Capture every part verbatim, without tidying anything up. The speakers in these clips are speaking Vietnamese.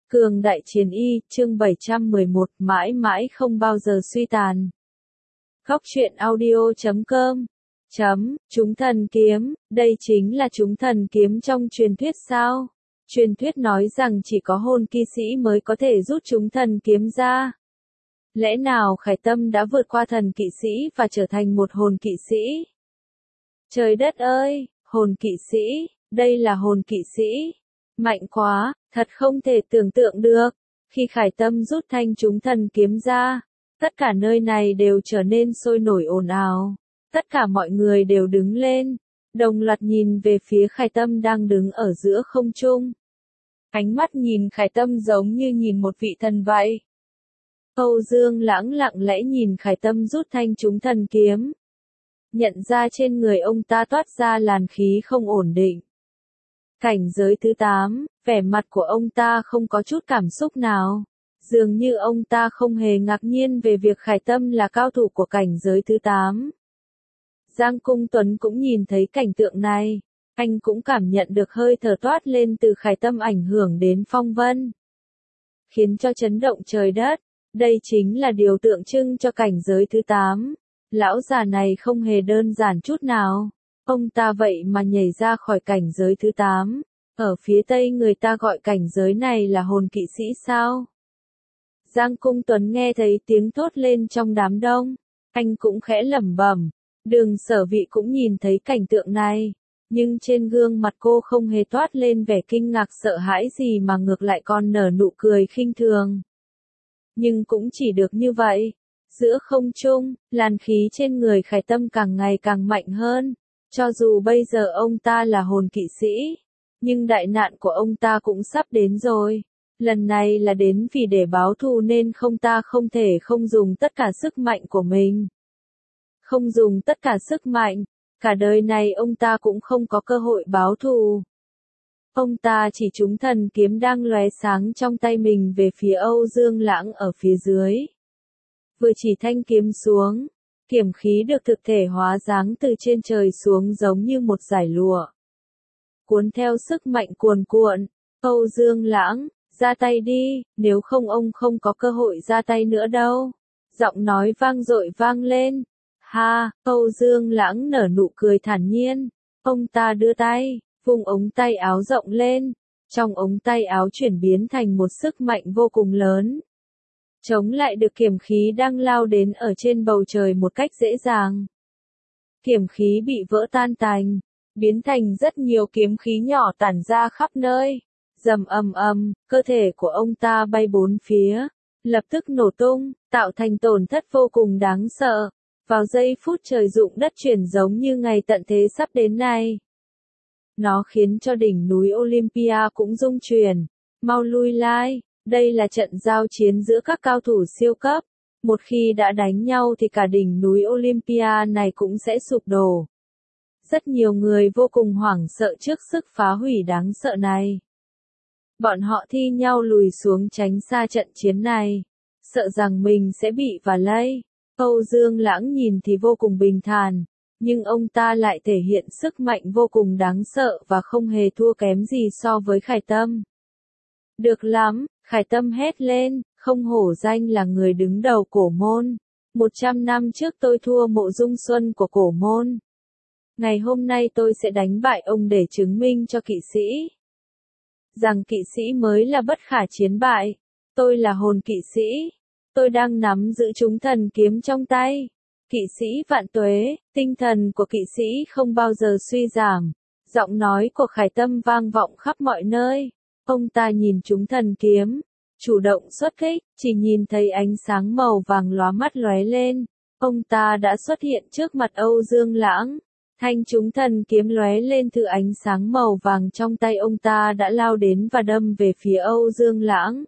Cường đại chiến y, chương bảy trăm mười một, mãi mãi không bao giờ suy tàn. Góc truyện audio chấm com chấm, chúng thần kiếm, đây chính là chúng thần kiếm trong truyền thuyết sao? Truyền thuyết nói rằng chỉ có hồn kỵ sĩ mới có thể rút chúng thần kiếm ra. Lẽ nào Khải Tâm đã vượt qua thần kỵ sĩ và trở thành một hồn kỵ sĩ? Trời đất ơi, hồn kỵ sĩ, đây là hồn kỵ sĩ. Mạnh quá, thật không thể tưởng tượng được. Khi Khải Tâm rút thanh chúng thần kiếm ra, tất cả nơi này đều trở nên sôi nổi ồn ào. Tất cả mọi người đều đứng lên, đồng loạt nhìn về phía Khải Tâm đang đứng ở giữa không trung. Ánh mắt nhìn Khải Tâm giống như nhìn một vị thần vậy. Âu Dương Lãng lặng lẽ nhìn Khải Tâm rút thanh chúng thần kiếm. Nhận ra trên người ông ta toát ra làn khí không ổn định. Cảnh giới thứ tám, vẻ mặt của ông ta không có chút cảm xúc nào. Dường như ông ta không hề ngạc nhiên về việc Khải Tâm là cao thủ của cảnh giới thứ tám. Giang Cung Tuấn cũng nhìn thấy cảnh tượng này. Anh cũng cảm nhận được hơi thở toát lên từ Khải Tâm ảnh hưởng đến phong vân. Khiến cho chấn động trời đất. Đây chính là điều tượng trưng cho cảnh giới thứ tám. Lão già này không hề đơn giản chút nào. Ông ta vậy mà nhảy ra khỏi cảnh giới thứ tám. Ở phía Tây người ta gọi cảnh giới này là hồn kỵ sĩ sao? Giang Cung Tuấn nghe thấy tiếng thốt lên trong đám đông. Anh cũng khẽ lẩm bẩm. Đường Sở Vị cũng nhìn thấy cảnh tượng này. Nhưng trên gương mặt cô không hề toát lên vẻ kinh ngạc sợ hãi gì mà ngược lại còn nở nụ cười khinh thường. Nhưng cũng chỉ được như vậy. Giữa không trung, làn khí trên người Khải Tâm càng ngày càng mạnh hơn. Cho dù bây giờ ông ta là hồn kỵ sĩ, nhưng đại nạn của ông ta cũng sắp đến rồi. Lần này là đến vì để báo thù nên không ta không thể không dùng tất cả sức mạnh của mình. Không dùng tất cả sức mạnh, cả đời này ông ta cũng không có cơ hội báo thù. Ông ta chỉ trúng thần kiếm đang lóe sáng trong tay mình về phía Âu Dương Lãng ở phía dưới. Vừa chỉ thanh kiếm xuống, kiếm khí được thực thể hóa giáng từ trên trời xuống giống như một dải lụa. Cuốn theo sức mạnh cuồn cuộn, Âu Dương Lãng, ra tay đi, nếu không ông không có cơ hội ra tay nữa đâu. Giọng nói vang dội vang lên. Ha, Âu Dương Lãng nở nụ cười thản nhiên. Ông ta đưa tay, vung ống tay áo rộng lên. Trong ống tay áo chuyển biến thành một sức mạnh vô cùng lớn. Chống lại được kiếm khí đang lao đến ở trên bầu trời một cách dễ dàng. Kiếm khí bị vỡ tan tành, biến thành rất nhiều kiếm khí nhỏ tản ra khắp nơi. Rầm ầm ầm, cơ thể của ông ta bay bốn phía, lập tức nổ tung, tạo thành tổn thất vô cùng đáng sợ. Vào giây phút trời rụng đất chuyển giống như ngày tận thế sắp đến này. Nó khiến cho đỉnh núi Olympia cũng rung chuyển. Mau lui lại. Đây là trận giao chiến giữa các cao thủ siêu cấp. Một khi đã đánh nhau thì cả đỉnh núi Olympia này cũng sẽ sụp đổ. Rất nhiều người vô cùng hoảng sợ trước sức phá hủy đáng sợ này. Bọn họ thi nhau lùi xuống tránh xa trận chiến này. Sợ rằng mình sẽ bị vả lây. Âu Dương Lãng nhìn thì vô cùng bình thản. Nhưng ông ta lại thể hiện sức mạnh vô cùng đáng sợ và không hề thua kém gì so với Khải Tâm. Được lắm, Khải Tâm hét lên, không hổ danh là người đứng đầu cổ môn. Một trăm năm trước tôi thua Mộ Dung Xuân của cổ môn. Ngày hôm nay tôi sẽ đánh bại ông để chứng minh cho kỵ sĩ. Rằng kỵ sĩ mới là bất khả chiến bại. Tôi là hồn kỵ sĩ. Tôi đang nắm giữ chúng thần kiếm trong tay. Kỵ sĩ vạn tuế, tinh thần của kỵ sĩ không bao giờ suy giảm. Giọng nói của Khải Tâm vang vọng khắp mọi nơi. Ông ta nhìn chúng thần kiếm, chủ động xuất kích, chỉ nhìn thấy ánh sáng màu vàng lóa mắt lóe lên. Ông ta đã xuất hiện trước mặt Âu Dương Lãng. Thanh chúng thần kiếm lóe lên từ ánh sáng màu vàng trong tay ông ta đã lao đến và đâm về phía Âu Dương Lãng.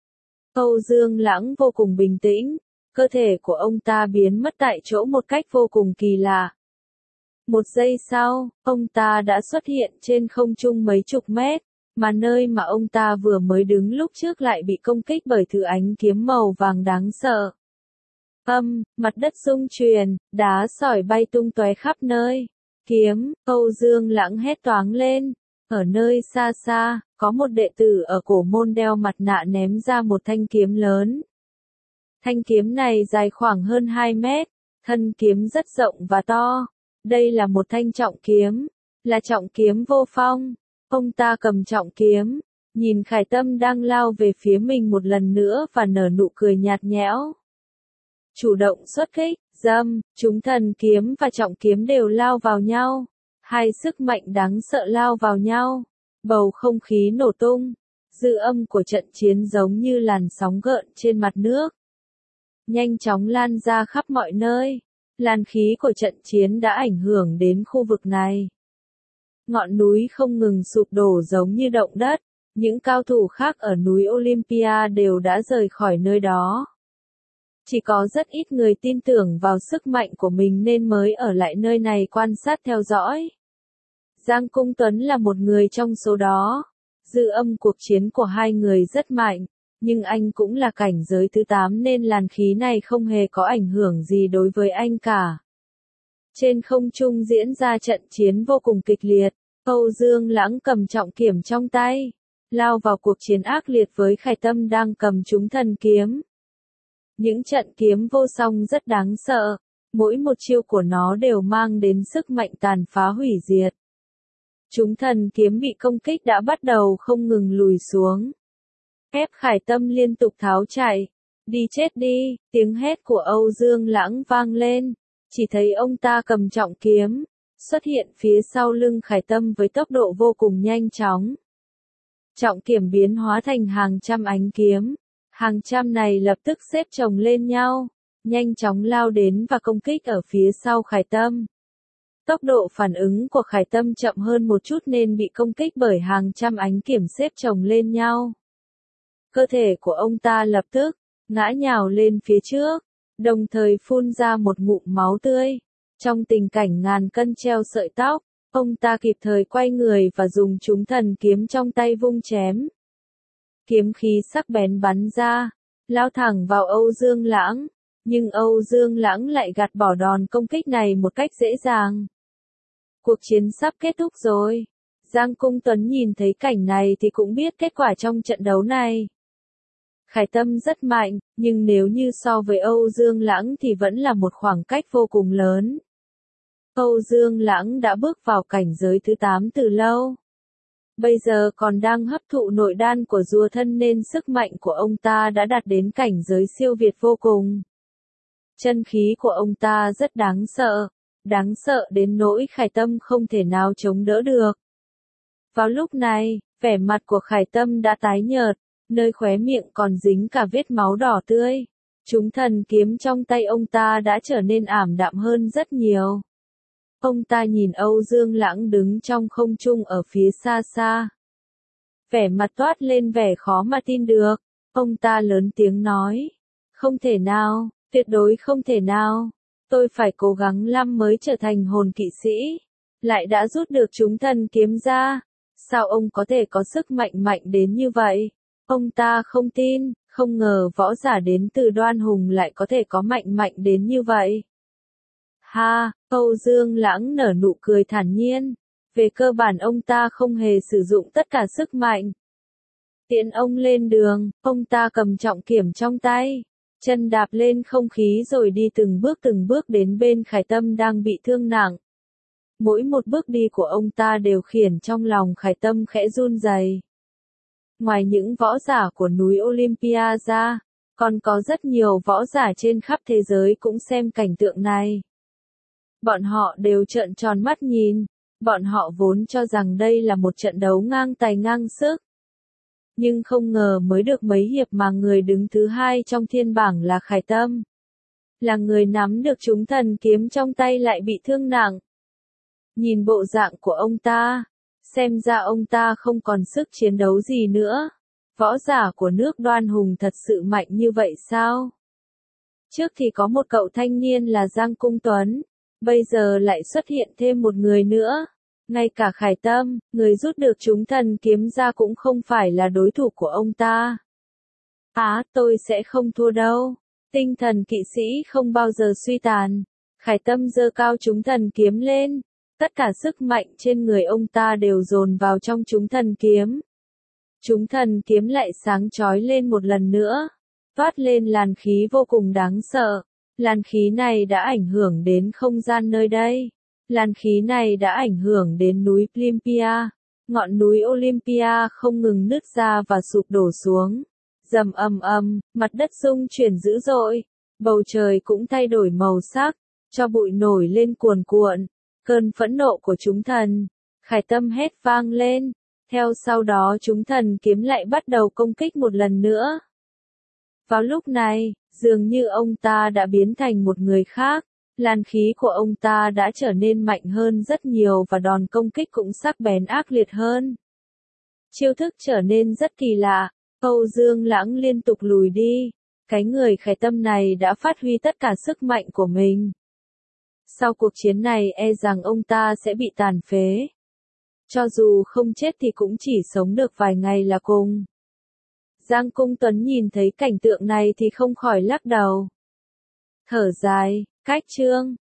Âu Dương Lãng vô cùng bình tĩnh, cơ thể của ông ta biến mất tại chỗ một cách vô cùng kỳ lạ. Một giây sau, ông ta đã xuất hiện trên không trung mấy chục mét, mà nơi mà ông ta vừa mới đứng lúc trước lại bị công kích bởi thứ ánh kiếm màu vàng đáng sợ. Âm, mặt đất rung chuyển, đá sỏi bay tung tóe khắp nơi. Kiếm, Âu Dương Lãng hét toáng lên. Ở nơi xa xa, có một đệ tử ở cổ môn đeo mặt nạ ném ra một thanh kiếm lớn. Thanh kiếm này dài khoảng hơn hai mét, thân kiếm rất rộng và to. Đây là một thanh trọng kiếm, là trọng kiếm vô phong. Ông ta cầm trọng kiếm, nhìn Khải Tâm đang lao về phía mình một lần nữa và nở nụ cười nhạt nhẽo. Chủ động xuất kích, dâm, chúng thần kiếm và trọng kiếm đều lao vào nhau. Hai sức mạnh đáng sợ lao vào nhau. Bầu không khí nổ tung. Dư âm của trận chiến giống như làn sóng gợn trên mặt nước. Nhanh chóng lan ra khắp mọi nơi. Làn khí của trận chiến đã ảnh hưởng đến khu vực này. Ngọn núi không ngừng sụp đổ giống như động đất. Những cao thủ khác ở núi Olympia đều đã rời khỏi nơi đó. Chỉ có rất ít người tin tưởng vào sức mạnh của mình nên mới ở lại nơi này quan sát theo dõi. Giang Cung Tuấn là một người trong số đó. Dư âm cuộc chiến của hai người rất mạnh, nhưng anh cũng là cảnh giới thứ tám nên làn khí này không hề có ảnh hưởng gì đối với anh cả. Trên không trung diễn ra trận chiến vô cùng kịch liệt. Âu Dương Lãng cầm trọng kiếm trong tay, lao vào cuộc chiến ác liệt với Khải Tâm đang cầm chúng thần kiếm. Những trận kiếm vô song rất đáng sợ, mỗi một chiêu của nó đều mang đến sức mạnh tàn phá hủy diệt. Chúng thần kiếm bị công kích đã bắt đầu không ngừng lùi xuống. Ép Khải Tâm liên tục tháo chạy. Đi chết đi, tiếng hét của Âu Dương Lãng vang lên. Chỉ thấy ông ta cầm trọng kiếm, xuất hiện phía sau lưng Khải Tâm với tốc độ vô cùng nhanh chóng. Trọng kiếm biến hóa thành hàng trăm ánh kiếm. Hàng trăm này lập tức xếp chồng lên nhau, nhanh chóng lao đến và công kích ở phía sau Khải Tâm. Tốc độ phản ứng của Khải Tâm chậm hơn một chút nên bị công kích bởi hàng trăm ánh kiếm xếp chồng lên nhau. Cơ thể của ông ta lập tức ngã nhào lên phía trước, đồng thời phun ra một ngụm máu tươi. Trong tình cảnh ngàn cân treo sợi tóc, ông ta kịp thời quay người và dùng chúng thần kiếm trong tay vung chém. Kiếm khí sắc bén bắn ra, lao thẳng vào Âu Dương Lãng, nhưng Âu Dương Lãng lại gạt bỏ đòn công kích này một cách dễ dàng. Cuộc chiến sắp kết thúc rồi. Giang Cung Tuấn nhìn thấy cảnh này thì cũng biết kết quả trong trận đấu này. Khải Tâm rất mạnh, nhưng nếu như so với Âu Dương Lãng thì vẫn là một khoảng cách vô cùng lớn. Âu Dương Lãng đã bước vào cảnh giới thứ tám từ lâu. Bây giờ còn đang hấp thụ nội đan của rùa thân nên sức mạnh của ông ta đã đạt đến cảnh giới siêu việt vô cùng. Chân khí của ông ta rất đáng sợ, đáng sợ đến nỗi Khải Tâm không thể nào chống đỡ được. Vào lúc này, vẻ mặt của Khải Tâm đã tái nhợt, nơi khóe miệng còn dính cả vết máu đỏ tươi. Chúng thần kiếm trong tay ông ta đã trở nên ảm đạm hơn rất nhiều. Ông ta nhìn Âu Dương Lãng đứng trong không trung ở phía xa xa. Vẻ mặt toát lên vẻ khó mà tin được. Ông ta lớn tiếng nói. Không thể nào, tuyệt đối không thể nào. Tôi phải cố gắng lắm mới trở thành hồn kỵ sĩ. Lại đã rút được chúng thần kiếm ra. Sao ông có thể có sức mạnh mạnh đến như vậy? Ông ta không tin, không ngờ võ giả đến từ Đoan Hùng lại có thể có mạnh mạnh đến như vậy. Ha, Âu Dương Lãng nở nụ cười thản nhiên. Về cơ bản ông ta không hề sử dụng tất cả sức mạnh. Tiễn ông lên đường, ông ta cầm trọng kiếm trong tay, chân đạp lên không khí rồi đi từng bước từng bước đến bên Khải Tâm đang bị thương nặng. Mỗi một bước đi của ông ta đều khiến trong lòng Khải Tâm khẽ run rẩy. Ngoài những võ giả của núi Olympia ra, còn có rất nhiều võ giả trên khắp thế giới cũng xem cảnh tượng này. Bọn họ đều trợn tròn mắt nhìn, bọn họ vốn cho rằng đây là một trận đấu ngang tài ngang sức. Nhưng không ngờ mới được mấy hiệp mà người đứng thứ hai trong thiên bảng là Khải Tâm. Là người nắm được chúng thần kiếm trong tay lại bị thương nặng. Nhìn bộ dạng của ông ta, xem ra ông ta không còn sức chiến đấu gì nữa. Võ giả của nước Đoan Hùng thật sự mạnh như vậy sao? Trước thì có một cậu thanh niên là Giang Cung Tuấn, bây giờ lại xuất hiện thêm một người nữa. Ngay cả Khải Tâm, người rút được chúng thần kiếm ra cũng không phải là đối thủ của ông ta. Á, tôi sẽ không thua đâu. Tinh thần kỵ sĩ không bao giờ suy tàn. Khải Tâm giơ cao chúng thần kiếm lên. Tất cả sức mạnh trên người ông ta đều dồn vào trong chúng thần kiếm. Chúng thần kiếm lại sáng chói lên một lần nữa, toát lên làn khí vô cùng đáng sợ. Làn khí này đã ảnh hưởng đến không gian nơi đây. Làn khí này đã ảnh hưởng đến núi Olympia. Ngọn núi Olympia không ngừng nứt ra và sụp đổ xuống. Rầm ầm ầm, mặt đất rung chuyển dữ dội. Bầu trời cũng thay đổi màu sắc, cho bụi nổi lên cuồn cuộn. Cơn phẫn nộ của chúng thần, khải tâm hét vang lên. Theo sau đó chúng thần kiếm lại bắt đầu công kích một lần nữa. Vào lúc này, dường như ông ta đã biến thành một người khác. Làn khí của ông ta đã trở nên mạnh hơn rất nhiều và đòn công kích cũng sắc bén ác liệt hơn. Chiêu thức trở nên rất kỳ lạ. Âu Dương Lãng liên tục lùi đi. Cái người khải tâm này đã phát huy tất cả sức mạnh của mình. Sau cuộc chiến này e rằng ông ta sẽ bị tàn phế. Cho dù không chết thì cũng chỉ sống được vài ngày là cùng. Giang Cung Tuấn nhìn thấy cảnh tượng này thì không khỏi lắc đầu. Thở dài, cách chương.